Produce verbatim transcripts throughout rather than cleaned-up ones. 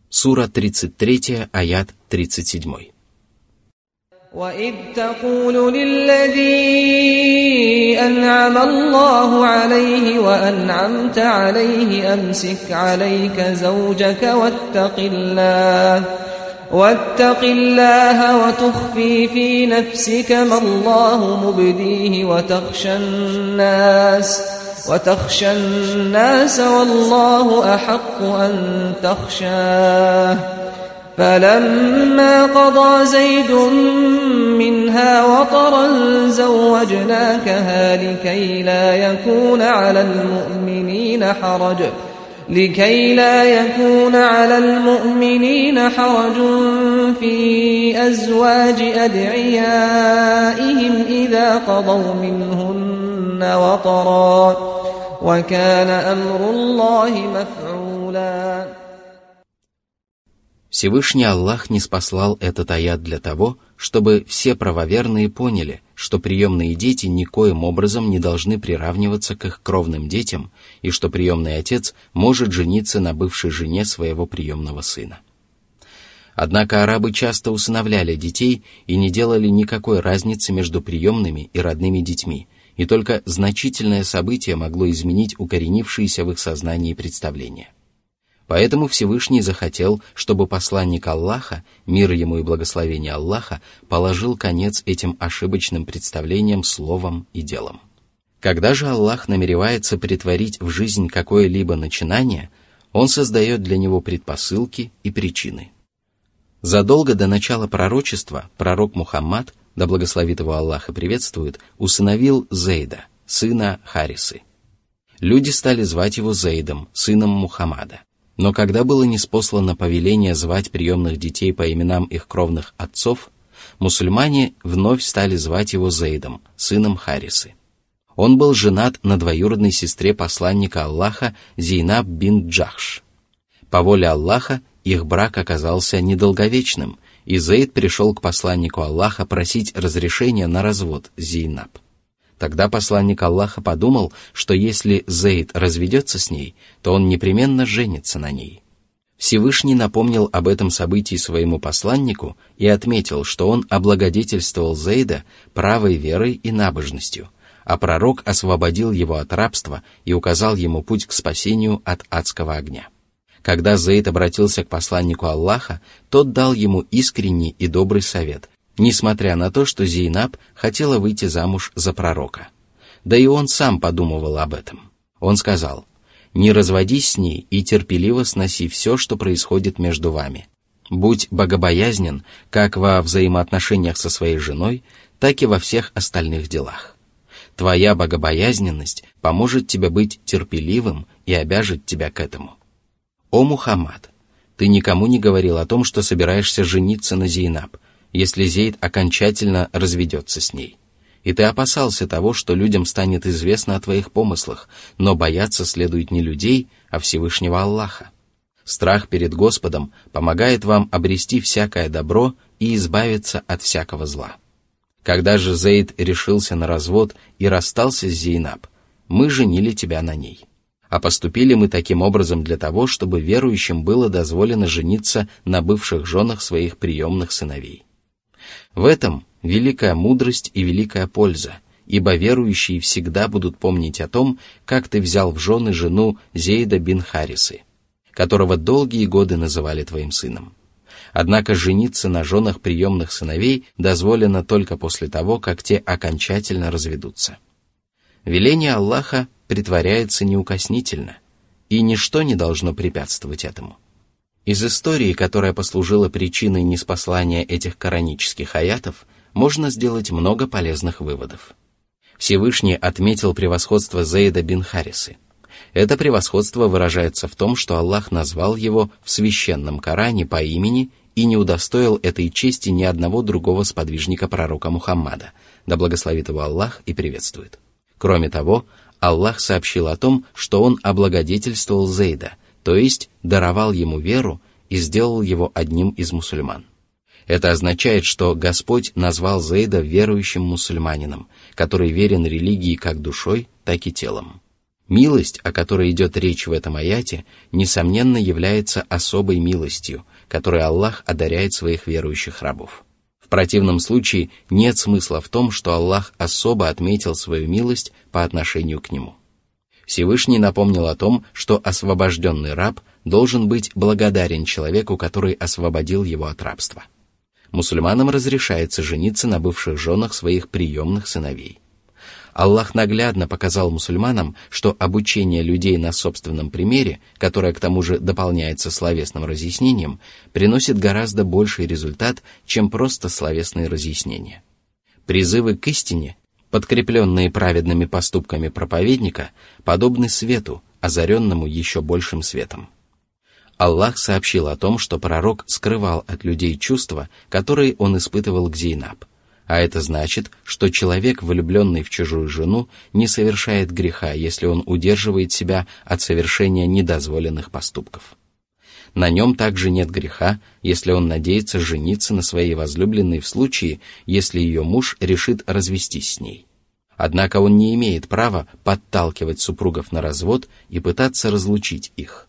Сура тридцать три, аят тридцать семь. وَإِذْ تَقُولُ لِلَّذِي أَنْعَمَ اللَّهُ عَلَيْهِ وَأَنْعَمْتَ عَلَيْهِ أَمْسِكْ عَلَيْكَ زَوْجَكَ وَاتَّقِ اللَّهَ وَاتَّقِ اللَّهَ وَتُخْفِي فِي نَفْسِكَ مَا اللَّهُ مُبْدِيهِ وَتَخْشَى النَّاسَ وَتَخْشَى النَّاسَ وَاللَّهُ أَحَقُّ أَن تَخْشَاهُ فَلَمَّا قَضَى زَيْدٌ مِّنْهَا وَطَرًا زَوَّجْنَاكَهَا لِكَيْ لَا يَكُونَ عَلَى الْمُؤْمِنِينَ حَرَجٌ لكي لا يكون على المؤمنين حرج في أزواج أدعيائهم إذا قضوا منهن وطرا وكان أمر الله مفعولا. Всевышний Аллах ниспослал этот аят для того, чтобы все правоверные поняли, что приемные дети никоим образом не должны приравниваться к их кровным детям, и что приемный отец может жениться на бывшей жене своего приемного сына. Однако арабы часто усыновляли детей и не делали никакой разницы между приемными и родными детьми, и только значительное событие могло изменить укоренившиеся в их сознании представления. Поэтому Всевышний захотел, чтобы посланник Аллаха, мир ему и благословение Аллаха, положил конец этим ошибочным представлениям словом и делом. Когда же Аллах намеревается претворить в жизнь какое-либо начинание, Он создает для него предпосылки и причины. Задолго до начала пророчества пророк Мухаммад, да благословит его Аллах и приветствует, усыновил Зейда, сына Харисы. Люди стали звать его Зейдом, сыном Мухаммада. Но когда было ниспослано повеление звать приемных детей по именам их кровных отцов, мусульмане вновь стали звать его Зейдом, сыном Харисы. Он был женат на двоюродной сестре посланника Аллаха Зейнаб бин Джахш. По воле Аллаха их брак оказался недолговечным, и Зейд пришел к посланнику Аллаха просить разрешения на развод Зейнаб. Тогда посланник Аллаха подумал, что если Зейд разведется с ней, то он непременно женится на ней. Всевышний напомнил об этом событии своему посланнику и отметил, что он облагодетельствовал Зейда правой верой и набожностью, а пророк освободил его от рабства и указал ему путь к спасению от адского огня. Когда Зейд обратился к посланнику Аллаха, тот дал ему искренний и добрый совет, несмотря на то, что Зейнаб хотела выйти замуж за пророка. Да и он сам подумывал об этом. Он сказал: «Не разводись с ней и терпеливо сноси все, что происходит между вами. Будь богобоязнен как во взаимоотношениях со своей женой, так и во всех остальных делах. Твоя богобоязненность поможет тебе быть терпеливым и обяжет тебя к этому. О Мухаммад, ты никому не говорил о том, что собираешься жениться на Зейнаб, если Зейд окончательно разведется с ней. И ты опасался того, что людям станет известно о твоих помыслах, но бояться следует не людей, а Всевышнего Аллаха. Страх перед Господом помогает вам обрести всякое добро и избавиться от всякого зла. Когда же Зейд решился на развод и расстался с Зейнаб, мы женили тебя на ней. А поступили мы таким образом для того, чтобы верующим было дозволено жениться на бывших женах своих приемных сыновей. В этом великая мудрость и великая польза, ибо верующие всегда будут помнить о том, как ты взял в жены жену Зейда бин Харисы, которого долгие годы называли твоим сыном. Однако жениться на женах приемных сыновей дозволено только после того, как те окончательно разведутся. Веление Аллаха притворяется неукоснительно, и ничто не должно препятствовать этому. Из истории, которая послужила причиной ниспослания этих коранических аятов, можно сделать много полезных выводов. Всевышний отметил превосходство Зейда бин Харисы. Это превосходство выражается в том, что Аллах назвал его в священном Коране по имени и не удостоил этой чести ни одного другого сподвижника пророка Мухаммада, да благословит его Аллах и приветствует. Кроме того, Аллах сообщил о том, что он облагодетельствовал Зейда, то есть даровал ему веру и сделал его одним из мусульман. Это означает, что Господь назвал Зейда верующим мусульманином, который верен религии как душой, так и телом. Милость, о которой идет речь в этом аяте, несомненно является особой милостью, которой Аллах одаряет своих верующих рабов. В противном случае нет смысла в том, что Аллах особо отметил свою милость по отношению к нему. Всевышний напомнил о том, что освобожденный раб должен быть благодарен человеку, который освободил его от рабства. Мусульманам разрешается жениться на бывших женах своих приемных сыновей. Аллах наглядно показал мусульманам, что обучение людей на собственном примере, которое к тому же дополняется словесным разъяснением, приносит гораздо больший результат, чем просто словесные разъяснения. Призывы к истине, подкрепленные праведными поступками проповедника, подобны свету, озаренному еще большим светом. Аллах сообщил о том, что пророк скрывал от людей чувства, которые он испытывал к Зейнаб. А это значит, что человек, влюбленный в чужую жену, не совершает греха, если он удерживает себя от совершения недозволенных поступков. На нем также нет греха, если он надеется жениться на своей возлюбленной в случае, если ее муж решит развестись с ней. Однако он не имеет права подталкивать супругов на развод и пытаться разлучить их.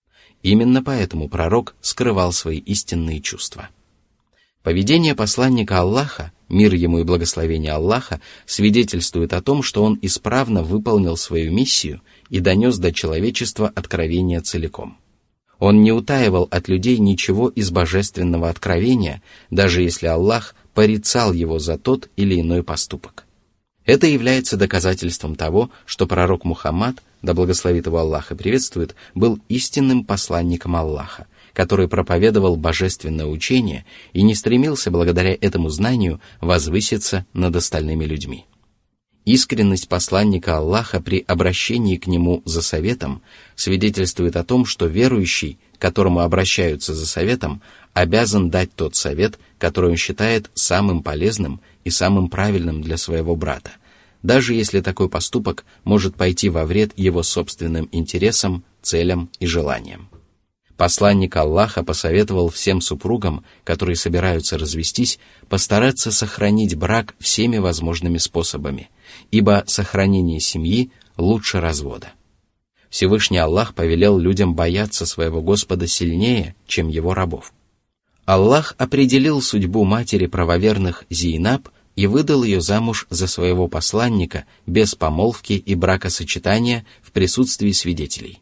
Именно поэтому пророк скрывал свои истинные чувства. Поведение посланника Аллаха, мир ему и благословение Аллаха, свидетельствует о том, что он исправно выполнил свою миссию и донес до человечества откровение целиком. Он не утаивал от людей ничего из божественного откровения, даже если Аллах порицал его за тот или иной поступок. Это является доказательством того, что пророк Мухаммад, да благословит его Аллах и приветствует, был истинным посланником Аллаха, который проповедовал божественное учение и не стремился благодаря этому знанию возвыситься над остальными людьми. Искренность посланника Аллаха при обращении к нему за советом свидетельствует о том, что верующий, к которому обращаются за советом, обязан дать тот совет, который он считает самым полезным и самым правильным для своего брата, даже если такой поступок может пойти во вред его собственным интересам, целям и желаниям. Посланник Аллаха посоветовал всем супругам, которые собираются развестись, постараться сохранить брак всеми возможными способами, ибо сохранение семьи лучше развода. Всевышний Аллах повелел людям бояться своего Господа сильнее, чем его рабов. Аллах определил судьбу матери правоверных Зейнаб и выдал ее замуж за своего посланника без помолвки и бракосочетания в присутствии свидетелей.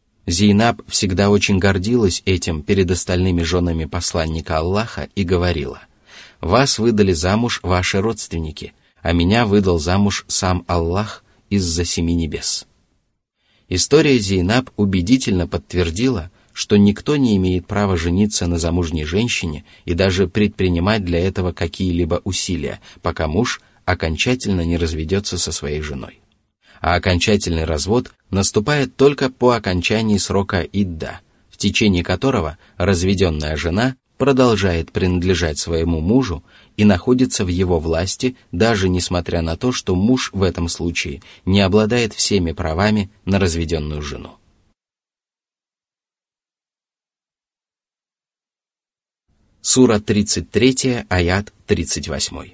Зейнаб всегда очень гордилась этим перед остальными женами посланника Аллаха и говорила: «Вас выдали замуж ваши родственники, а меня выдал замуж сам Аллах из-за семи небес». История Зейнаб убедительно подтвердила, что никто не имеет права жениться на замужней женщине и даже предпринимать для этого какие-либо усилия, пока муж окончательно не разведется со своей женой. А окончательный развод наступает только по окончании срока идда, в течение которого разведенная жена продолжает принадлежать своему мужу и находится в его власти, даже несмотря на то, что муж в этом случае не обладает всеми правами на разведенную жену. Сура тридцать три, аят тридцать восемь.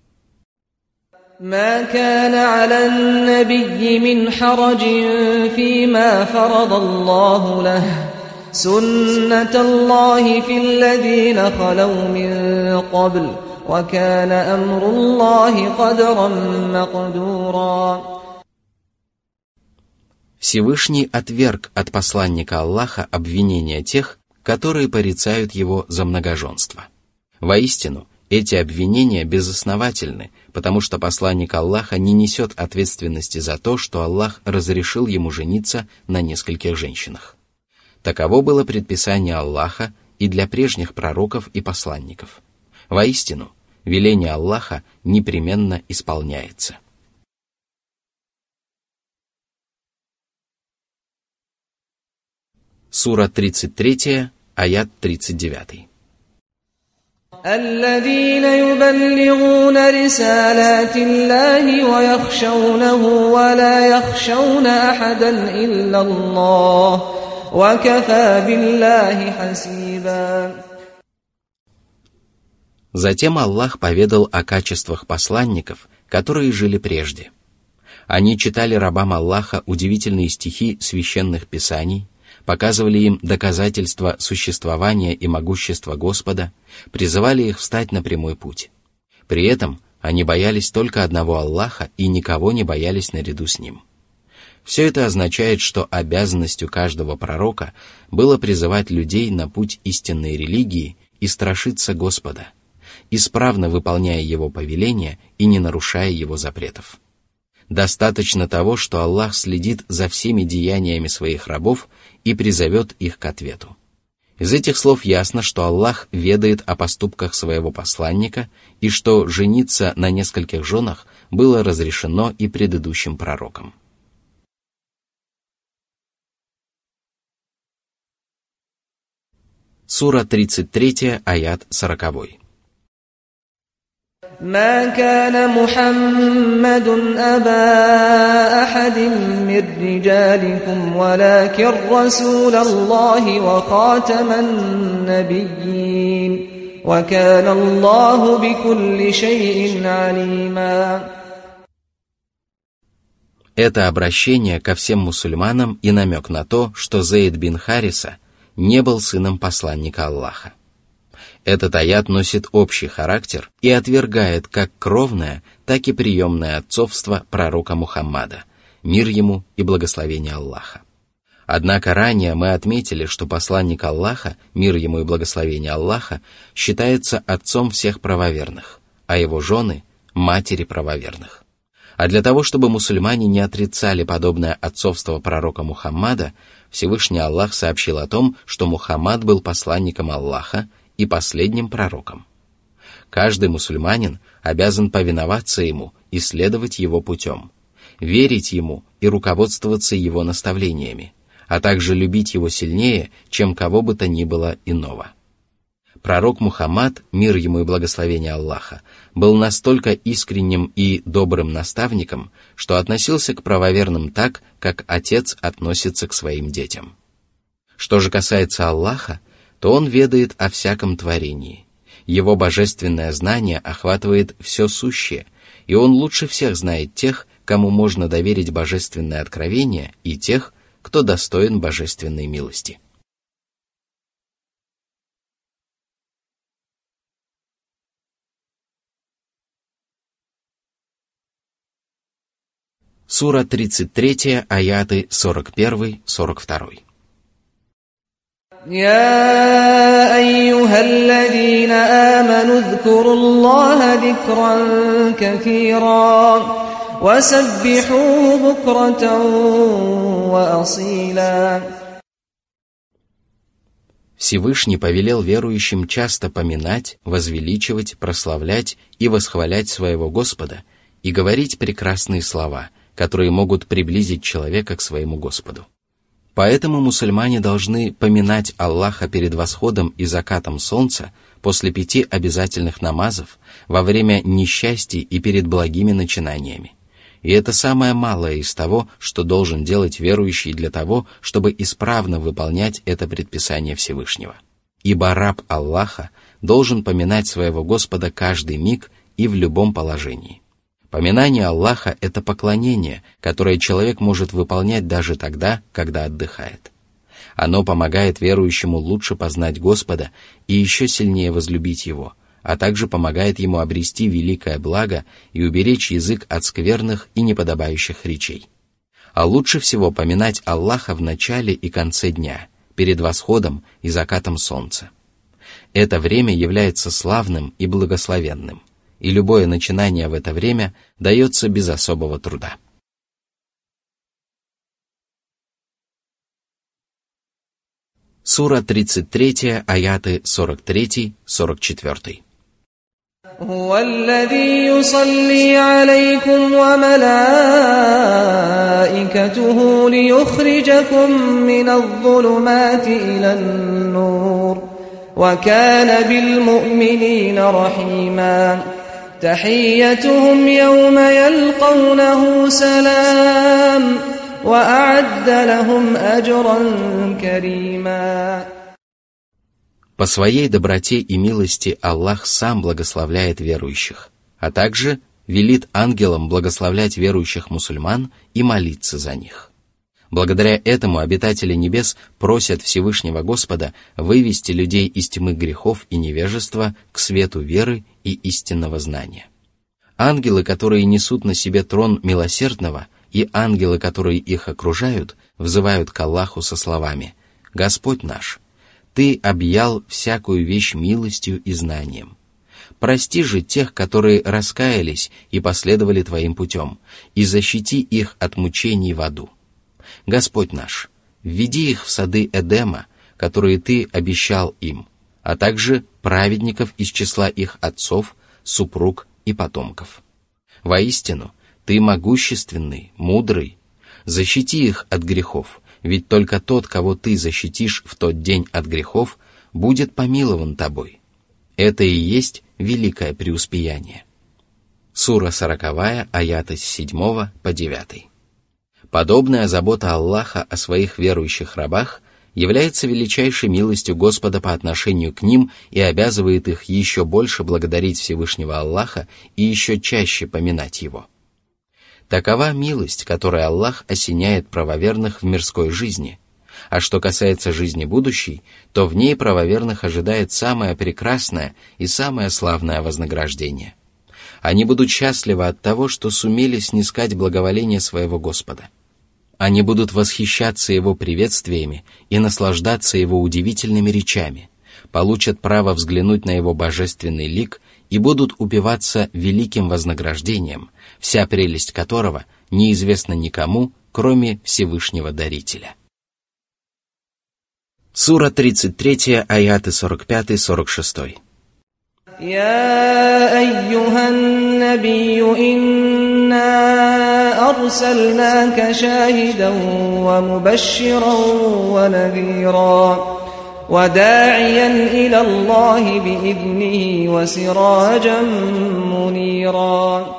ما كان على النبي من حرج فيما فرض الله له سنة الله في الذين خلوا من قبل وكان أمر الله قدرا مقدورا. Всевышний отверг от посланника Аллаха обвинения тех, которые порицают его за многоженство. Воистину, эти обвинения безосновательны, потому что посланник Аллаха не несет ответственности за то, что Аллах разрешил ему жениться на нескольких женщинах. Таково было предписание Аллаха и для прежних пророков и посланников. Воистину, веление Аллаха непременно исполняется. Сура тридцать три, аят тридцать девять. الذين يبلغون رسالات الله ويخشونه ولا يخشون أحدا إلا الله وكفى بالله حسيبا. Затем Аллах поведал о качествах посланников, которые жили прежде. Они читали рабам Аллаха удивительные стихи священных писаний, показывали им доказательства существования и могущества Господа, призывали их встать на прямой путь. При этом они боялись только одного Аллаха и никого не боялись наряду с Ним. Все это означает, что обязанностью каждого пророка было призывать людей на путь истинной религии и страшиться Господа, исправно выполняя Его повеления и не нарушая Его запретов. Достаточно того, что Аллах следит за всеми деяниями своих рабов и призовет их к ответу. Из этих слов ясно, что Аллах ведает о поступках своего посланника и что жениться на нескольких женах было разрешено и предыдущим пророкам. Сура тридцать три, аят сорок. ما كان محمد أبا أحد من رجالكم ولكن رسول الله وخاتم النبيين وكان الله بكل شيء عليما. Это обращение ко всем мусульманам и намек на то, что Зейд бин Хариса не был сыном посланника Аллаха. Этот аят носит общий характер и отвергает как кровное, так и приемное отцовство пророка Мухаммада, мир ему и благословение Аллаха. Однако ранее мы отметили, что посланник Аллаха, мир ему и благословение Аллаха, считается отцом всех правоверных, а его жены – матери правоверных. А для того, чтобы мусульмане не отрицали подобное отцовство пророка Мухаммада, Всевышний Аллах сообщил о том, что Мухаммад был посланником Аллаха и последним пророком. Каждый мусульманин обязан повиноваться ему и следовать его путем, верить ему и руководствоваться его наставлениями, а также любить его сильнее, чем кого бы то ни было иного. Пророк Мухаммад, мир ему и благословение Аллаха, был настолько искренним и добрым наставником, что относился к правоверным так, как отец относится к своим детям. Что же касается Аллаха, то Он ведает о всяком творении. Его божественное знание охватывает все сущее, и Он лучше всех знает тех, кому можно доверить божественное откровение, и тех, кто достоин божественной милости. Сура тридцать три, аяты сорок один сорок два. يا أيها الذين آمنوا اذكروا الله ذكرا كثيرا وسبحوه بكرة وأصيلا. Всевышний повелел верующим часто поминать, возвеличивать, прославлять и восхвалять своего Господа и говорить прекрасные слова, которые могут приблизить человека к своему Господу. Поэтому мусульмане должны поминать Аллаха перед восходом и закатом солнца, после пяти обязательных намазов, во время несчастий и перед благими начинаниями. И это самое малое из того, что должен делать верующий для того, чтобы исправно выполнять это предписание Всевышнего. Ибо раб Аллаха должен поминать своего Господа каждый миг и в любом положении. Поминание Аллаха – это поклонение, которое человек может выполнять даже тогда, когда отдыхает. Оно помогает верующему лучше познать Господа и еще сильнее возлюбить Его, а также помогает ему обрести великое благо и уберечь язык от скверных и неподобающих речей. А лучше всего поминать Аллаха в начале и конце дня, перед восходом и закатом солнца. Это время является славным и благословенным, и любое начинание в это время дается без особого труда. Сура тридцать три, аяты сорок три сорок четыре. هو الذي يصلي عليكم وملائكته ليخرجكم من الظلمات إلى النور وكان بالمؤمنين رحيما تحيتهم يوم يلقونه سلام وأعد لهم أجرا كريما. По своей доброте и милости Аллах сам благословляет верующих, а также велит ангелам благословлять верующих мусульман и молиться за них. Благодаря этому обитатели небес просят Всевышнего Господа вывести людей из тьмы грехов и невежества к свету веры и истинного знания. Ангелы, которые несут на себе трон милосердного, и ангелы, которые их окружают, взывают к Аллаху со словами: «Господь наш, Ты объял всякую вещь милостью и знанием. Прости же тех, которые раскаялись и последовали Твоим путем, и защити их от мучений в аду. Господь наш, введи их в сады Эдема, которые Ты обещал им, а также праведников из числа их отцов, супруг и потомков. Воистину, Ты могущественный, мудрый. Защити их от грехов, ведь только тот, кого Ты защитишь в тот день от грехов, будет помилован Тобой. Это и есть великое преуспеяние». Сура сороковая, аяты с седьмого по девятый. Подобная забота Аллаха о своих верующих рабах является величайшей милостью Господа по отношению к ним и обязывает их еще больше благодарить Всевышнего Аллаха и еще чаще поминать Его. Такова милость, которой Аллах осеняет правоверных в мирской жизни, а что касается жизни будущей, то в ней правоверных ожидает самое прекрасное и самое славное вознаграждение. Они будут счастливы от того, что сумели снискать благоволение своего Господа. Они будут восхищаться Его приветствиями и наслаждаться Его удивительными речами, получат право взглянуть на Его божественный лик и будут упиваться великим вознаграждением, вся прелесть которого неизвестна никому, кроме Всевышнего Дарителя. Сура тридцать третья, аяты сорок пять сорок шесть. يا أيها النبي إنا أرسلناك شاهدا ومبشرا ونذيرا وداعيا إلى الله بإذنه وسراجا منيرا.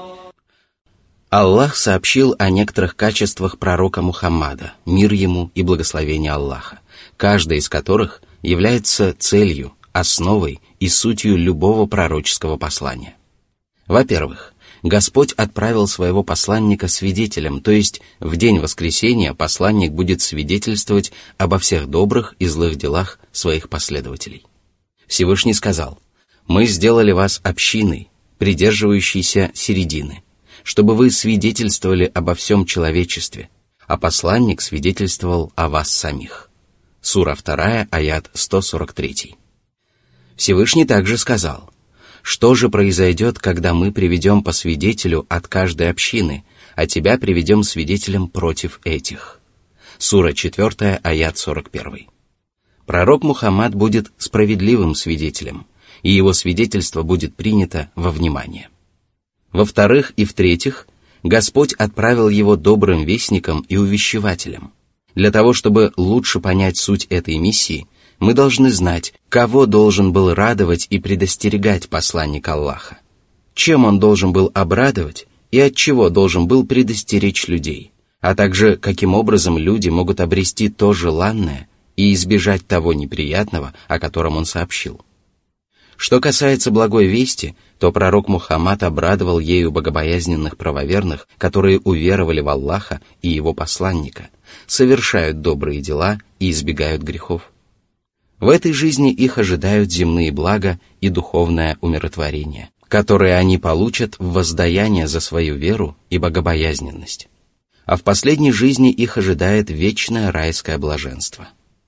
Аллах сообщил о некоторых качествах пророка Мухаммада, мир ему и благословение Аллаха, каждая из которых является целью, основой и сутью любого пророческого послания. Во-первых, Господь отправил своего посланника свидетелем, то есть в день воскресения посланник будет свидетельствовать обо всех добрых и злых делах своих последователей. Всевышний сказал: «Мы сделали вас общиной, придерживающейся середины, чтобы вы свидетельствовали обо всем человечестве, а посланник свидетельствовал о вас самих». Сура вторая, аят сто сорок три. Всевышний также сказал: «Что же произойдет, когда мы приведем по свидетелю от каждой общины, а тебя приведем свидетелем против этих?» Сура четвертая, аят сорок один. Пророк Мухаммад будет справедливым свидетелем, и его свидетельство будет принято во внимание. Во-вторых и в-третьих, Господь отправил его добрым вестником и увещевателем. Для того, чтобы лучше понять суть этой миссии, мы должны знать, кого должен был радовать и предостерегать посланник Аллаха, чем он должен был обрадовать и от чего должен был предостеречь людей, а также каким образом люди могут обрести то желанное и избежать того неприятного, о котором он сообщил. Что касается благой вести, то пророк Мухаммад обрадовал ею богобоязненных правоверных, которые уверовали в Аллаха и его посланника, совершают добрые дела и избегают грехов. В этой жизни их ожидают земные блага и духовное умиротворение, которые они получат в воздаяние за свою веру и богобоязненность. А в последней жизни их ожидает вечное райское блаженство.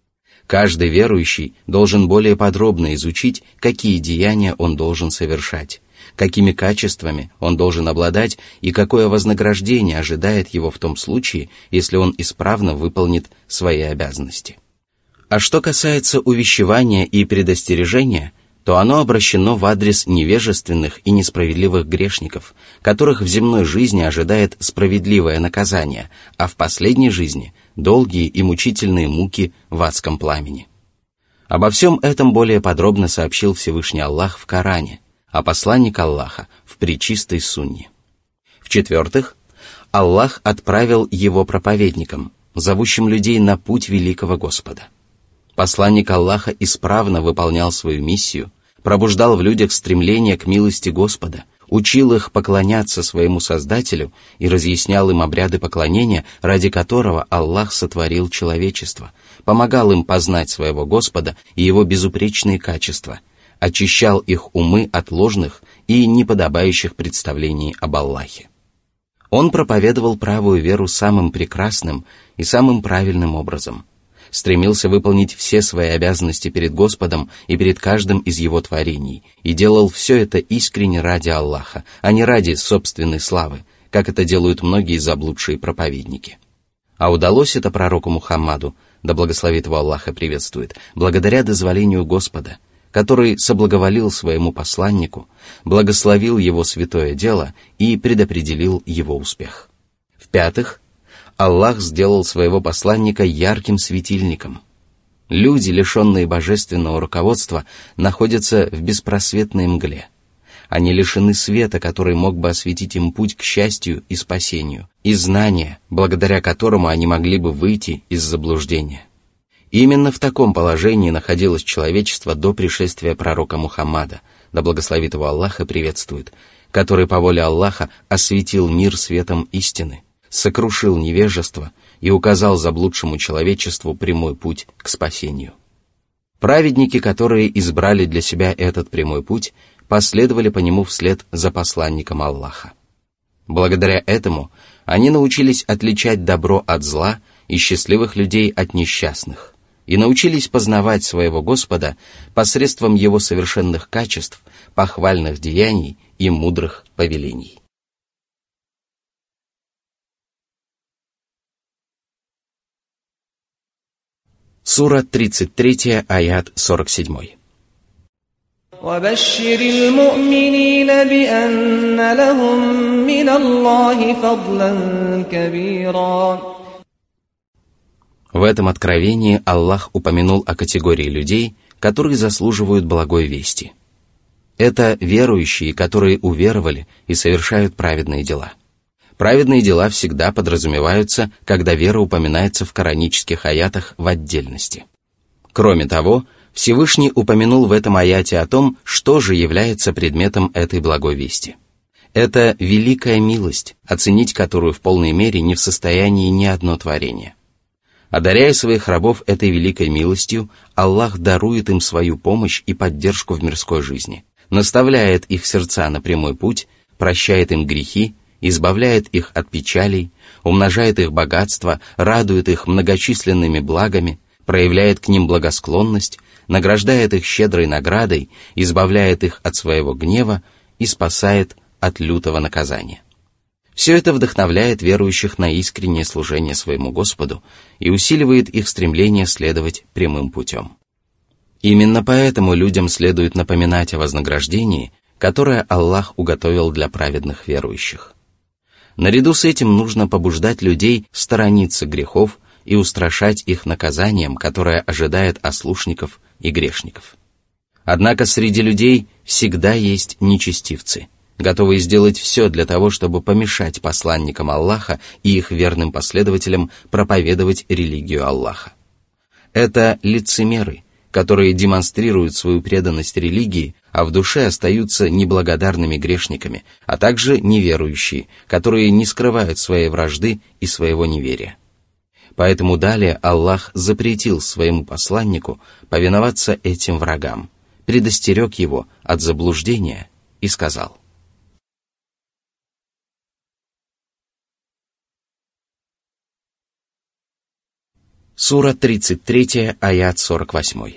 Каждый верующий должен более подробно изучить, какие деяния он должен совершать, какими качествами он должен обладать и какое вознаграждение ожидает его в том случае, если он исправно выполнит свои обязанности. А что касается увещевания и предостережения, то оно обращено в адрес невежественных и несправедливых грешников, которых в земной жизни ожидает справедливое наказание, а в последней жизни – долгие и мучительные муки в адском пламени. Обо всем этом более подробно сообщил Всевышний Аллах в Коране, а посланник Аллаха в пречистой Сунне. В-четвертых, Аллах отправил его проповедникам, зовущим людей на путь великого Господа. Посланник Аллаха исправно выполнял свою миссию, пробуждал в людях стремление к милости Господа, учил их поклоняться своему Создателю и разъяснял им обряды поклонения, ради которого Аллах сотворил человечество, помогал им познать своего Господа и Его безупречные качества, очищал их умы от ложных и неподобающих представлений об Аллахе. Он проповедовал правую веру самым прекрасным и самым правильным образом, стремился выполнить все свои обязанности перед Господом и перед каждым из Его творений, и делал все это искренне ради Аллаха, а не ради собственной славы, как это делают многие заблудшие проповедники. А удалось это пророку Мухаммаду, да благословит его Аллах и приветствует, благодаря дозволению Господа, который соблаговолил своему посланнику, благословил его святое дело и предопределил его успех. В-пятых, Аллах сделал своего посланника ярким светильником. Люди, лишенные божественного руководства, находятся в беспросветной мгле. Они лишены света, который мог бы осветить им путь к счастью и спасению, и знания, благодаря которому они могли бы выйти из заблуждения. Именно в таком положении находилось человечество до пришествия пророка Мухаммада, да благословит его Аллах и приветствует, который по воле Аллаха осветил мир светом истины, сокрушил невежество и указал заблудшему человечеству прямой путь к спасению. Праведники, которые избрали для себя этот прямой путь, последовали по нему вслед за посланником Аллаха. Благодаря этому они научились отличать добро от зла и счастливых людей от несчастных, и научились познавать своего Господа посредством Его совершенных качеств, похвальных деяний и мудрых повелений. Сура тридцать три, аят сорок семь. وَبَشِّرِ الْمُؤْمِنِينَ بِأَنَّ لَهُم مِّنَ اللَّهِ فَضْلًا كَبِيرًا. В этом откровении Аллах упомянул о категории людей, которые заслуживают благой вести. Это верующие, которые уверовали и совершают праведные дела. Праведные дела всегда подразумеваются, когда вера упоминается в коранических аятах в отдельности. Кроме того, Всевышний упомянул в этом аяте о том, что же является предметом этой благой вести. Это великая милость, оценить которую в полной мере не в состоянии ни одно творение. Одаряя своих рабов этой великой милостью, Аллах дарует им свою помощь и поддержку в мирской жизни, наставляет их сердца на прямой путь, прощает им грехи, избавляет их от печалей, умножает их богатство, радует их многочисленными благами, проявляет к ним благосклонность, награждает их щедрой наградой, избавляет их от своего гнева и спасает от лютого наказания. Все это вдохновляет верующих на искреннее служение своему Господу и усиливает их стремление следовать прямым путем. Именно поэтому людям следует напоминать о вознаграждении, которое Аллах уготовил для праведных верующих. Наряду с этим нужно побуждать людей сторониться грехов и устрашать их наказанием, которое ожидает ослушников и грешников. Однако среди людей всегда есть нечестивцы, готовые сделать все для того, чтобы помешать посланникам Аллаха и их верным последователям проповедовать религию Аллаха. Это лицемеры, которые демонстрируют свою преданность религии, а в душе остаются неблагодарными грешниками, а также неверующие, которые не скрывают своей вражды и своего неверия. Поэтому далее Аллах запретил своему посланнику повиноваться этим врагам, предостерег его от заблуждения и сказал: Сура тридцать три, аят сорок восемь.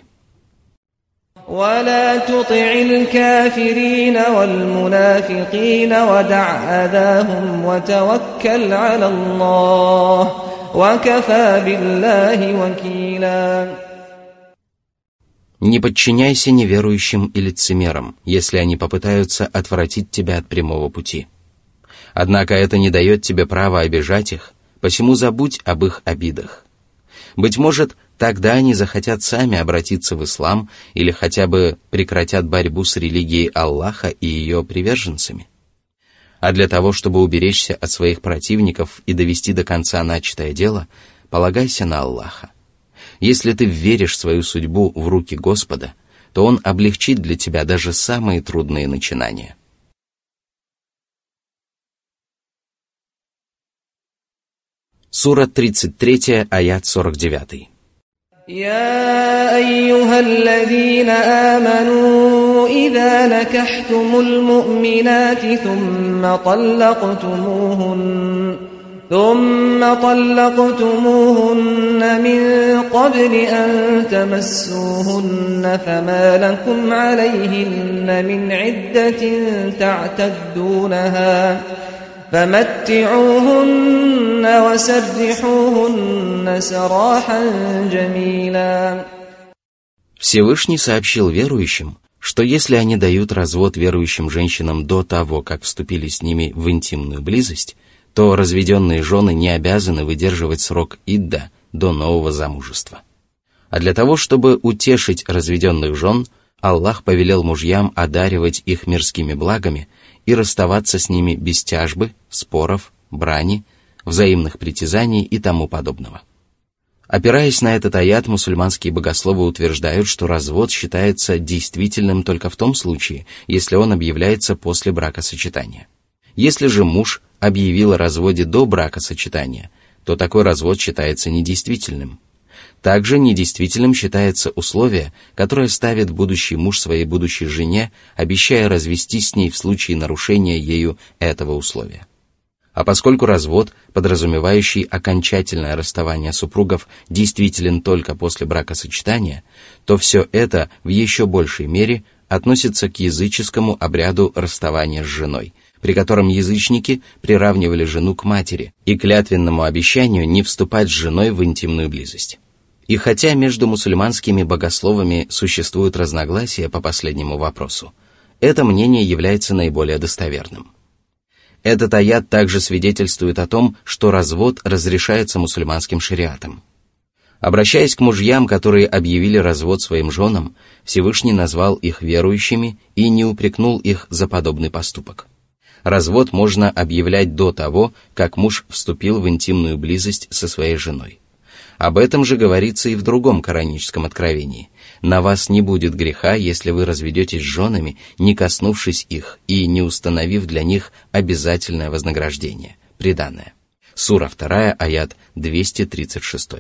وَلَا تُطِعِ الْكَافِرِينَ وَالْمُنَافِقِينَ وَدَعْ أَذَاهُمْ وَتَوَكَّلْ عَلَى اللَّهِ وَكَفَى بِاللَّهِ وَكِيلًا. Не подчиняйся неверующим и лицемерам, если они попытаются отвратить тебя от прямого пути. Однако это не дает тебе права обижать их, посему забудь об их обидах. Быть может, тогда они захотят сами обратиться в ислам или хотя бы прекратят борьбу с религией Аллаха и ее приверженцами. А для того, чтобы уберечься от своих противников и довести до конца начатое дело, полагайся на Аллаха. Если ты веришь свою судьбу в руки Господа, то Он облегчит для тебя даже самые трудные начинания. Сура тридцать три, аят сорок девять. يا أيها الذين آمنوا إذا نكحتم المؤمنات ثم طلقتموهن ثم طلقتموهن من قبل أن تمسوهن فما لكم عليهن من عدة تعتدونها فمتعوهن وسرحوهن سراحا جميلا. Всевышний сообщил верующим, что если они дают развод верующим женщинам до того, как вступили с ними в интимную близость, то разведенные жены не обязаны выдерживать срок идда до нового замужества. А для того, чтобы утешить разведенных жен, Аллах повелел мужьям одаривать их мирскими благами и расставаться с ними без тяжбы, споров, брани, взаимных притязаний и тому подобного. Опираясь на этот аят, мусульманские богословы утверждают, что развод считается действительным только в том случае, если он объявляется после бракосочетания. Если же муж объявил о разводе до бракосочетания, то такой развод считается недействительным. Также недействительным считается условие, которое ставит будущий муж своей будущей жене, обещая развестись с ней в случае нарушения ею этого условия. А поскольку развод, подразумевающий окончательное расставание супругов, действителен только после бракосочетания, то все это в еще большей мере относится к языческому обряду расставания с женой, при котором язычники приравнивали жену к матери и клятвенному обещанию не вступать с женой в интимную близость. И хотя между мусульманскими богословами существуют разногласия по последнему вопросу, это мнение является наиболее достоверным. Этот аят также свидетельствует о том, что развод разрешается мусульманским шариатом. Обращаясь к мужьям, которые объявили развод своим женам, Всевышний назвал их верующими и не упрекнул их за подобный поступок. Развод можно объявлять до того, как муж вступил в интимную близость со своей женой. Об этом же говорится и в другом кораническом откровении. «На вас не будет греха, если вы разведетесь с женами, не коснувшись их и не установив для них обязательное вознаграждение, приданое». Сура два, аят двести тридцать шесть.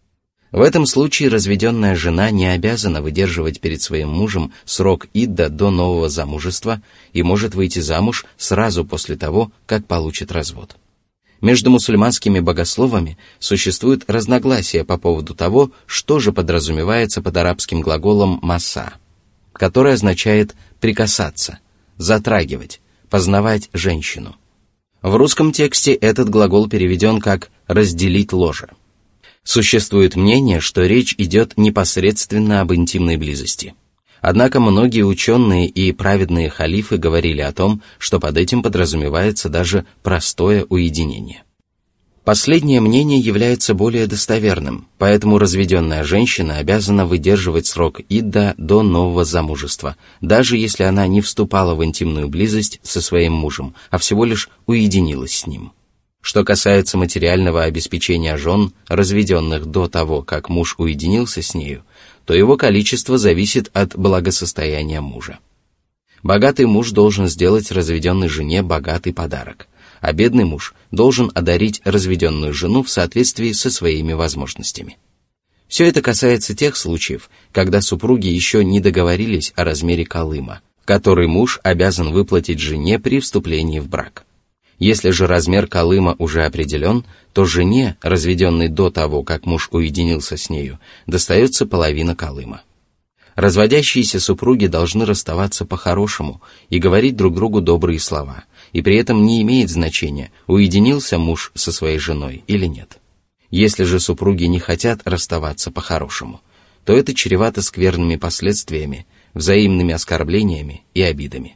В этом случае разведенная жена не обязана выдерживать перед своим мужем срок идда до нового замужества и может выйти замуж сразу после того, как получит развод. Между мусульманскими богословами существует разногласие по поводу того, что же подразумевается под арабским глаголом «масса», который означает «прикасаться», «затрагивать», «познавать женщину». В русском тексте этот глагол переведен как «разделить ложе». Существует мнение, что речь идет непосредственно об интимной близости. Однако многие ученые и праведные халифы говорили о том, что под этим подразумевается даже простое уединение. Последнее мнение является более достоверным, поэтому разведенная женщина обязана выдерживать срок идда до нового замужества, даже если она не вступала в интимную близость со своим мужем, а всего лишь уединилась с ним. Что касается материального обеспечения жен, разведенных до того, как муж уединился с нею, то его количество зависит от благосостояния мужа. Богатый муж должен сделать разведенной жене богатый подарок, а бедный муж должен одарить разведенную жену в соответствии со своими возможностями. Все это касается тех случаев, когда супруги еще не договорились о размере калыма, который муж обязан выплатить жене при вступлении в брак. Если же размер калыма уже определен, то жене, разведенной до того, как муж уединился с нею, достается половина калыма. Разводящиеся супруги должны расставаться по-хорошему и говорить друг другу добрые слова, и при этом не имеет значения, уединился муж со своей женой или нет. Если же супруги не хотят расставаться по-хорошему, то это чревато скверными последствиями, взаимными оскорблениями и обидами.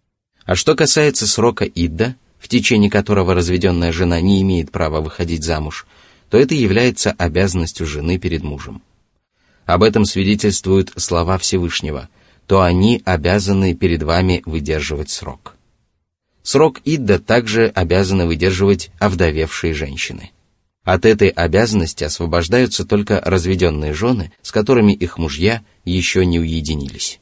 А что касается срока идда, в течение которого разведенная жена не имеет права выходить замуж, то это является обязанностью жены перед мужем. Об этом свидетельствуют слова Всевышнего, то они обязаны перед вами выдерживать срок. Срок идда также обязаны выдерживать овдовевшие женщины. От этой обязанности освобождаются только разведенные жены, с которыми их мужья еще не уединились.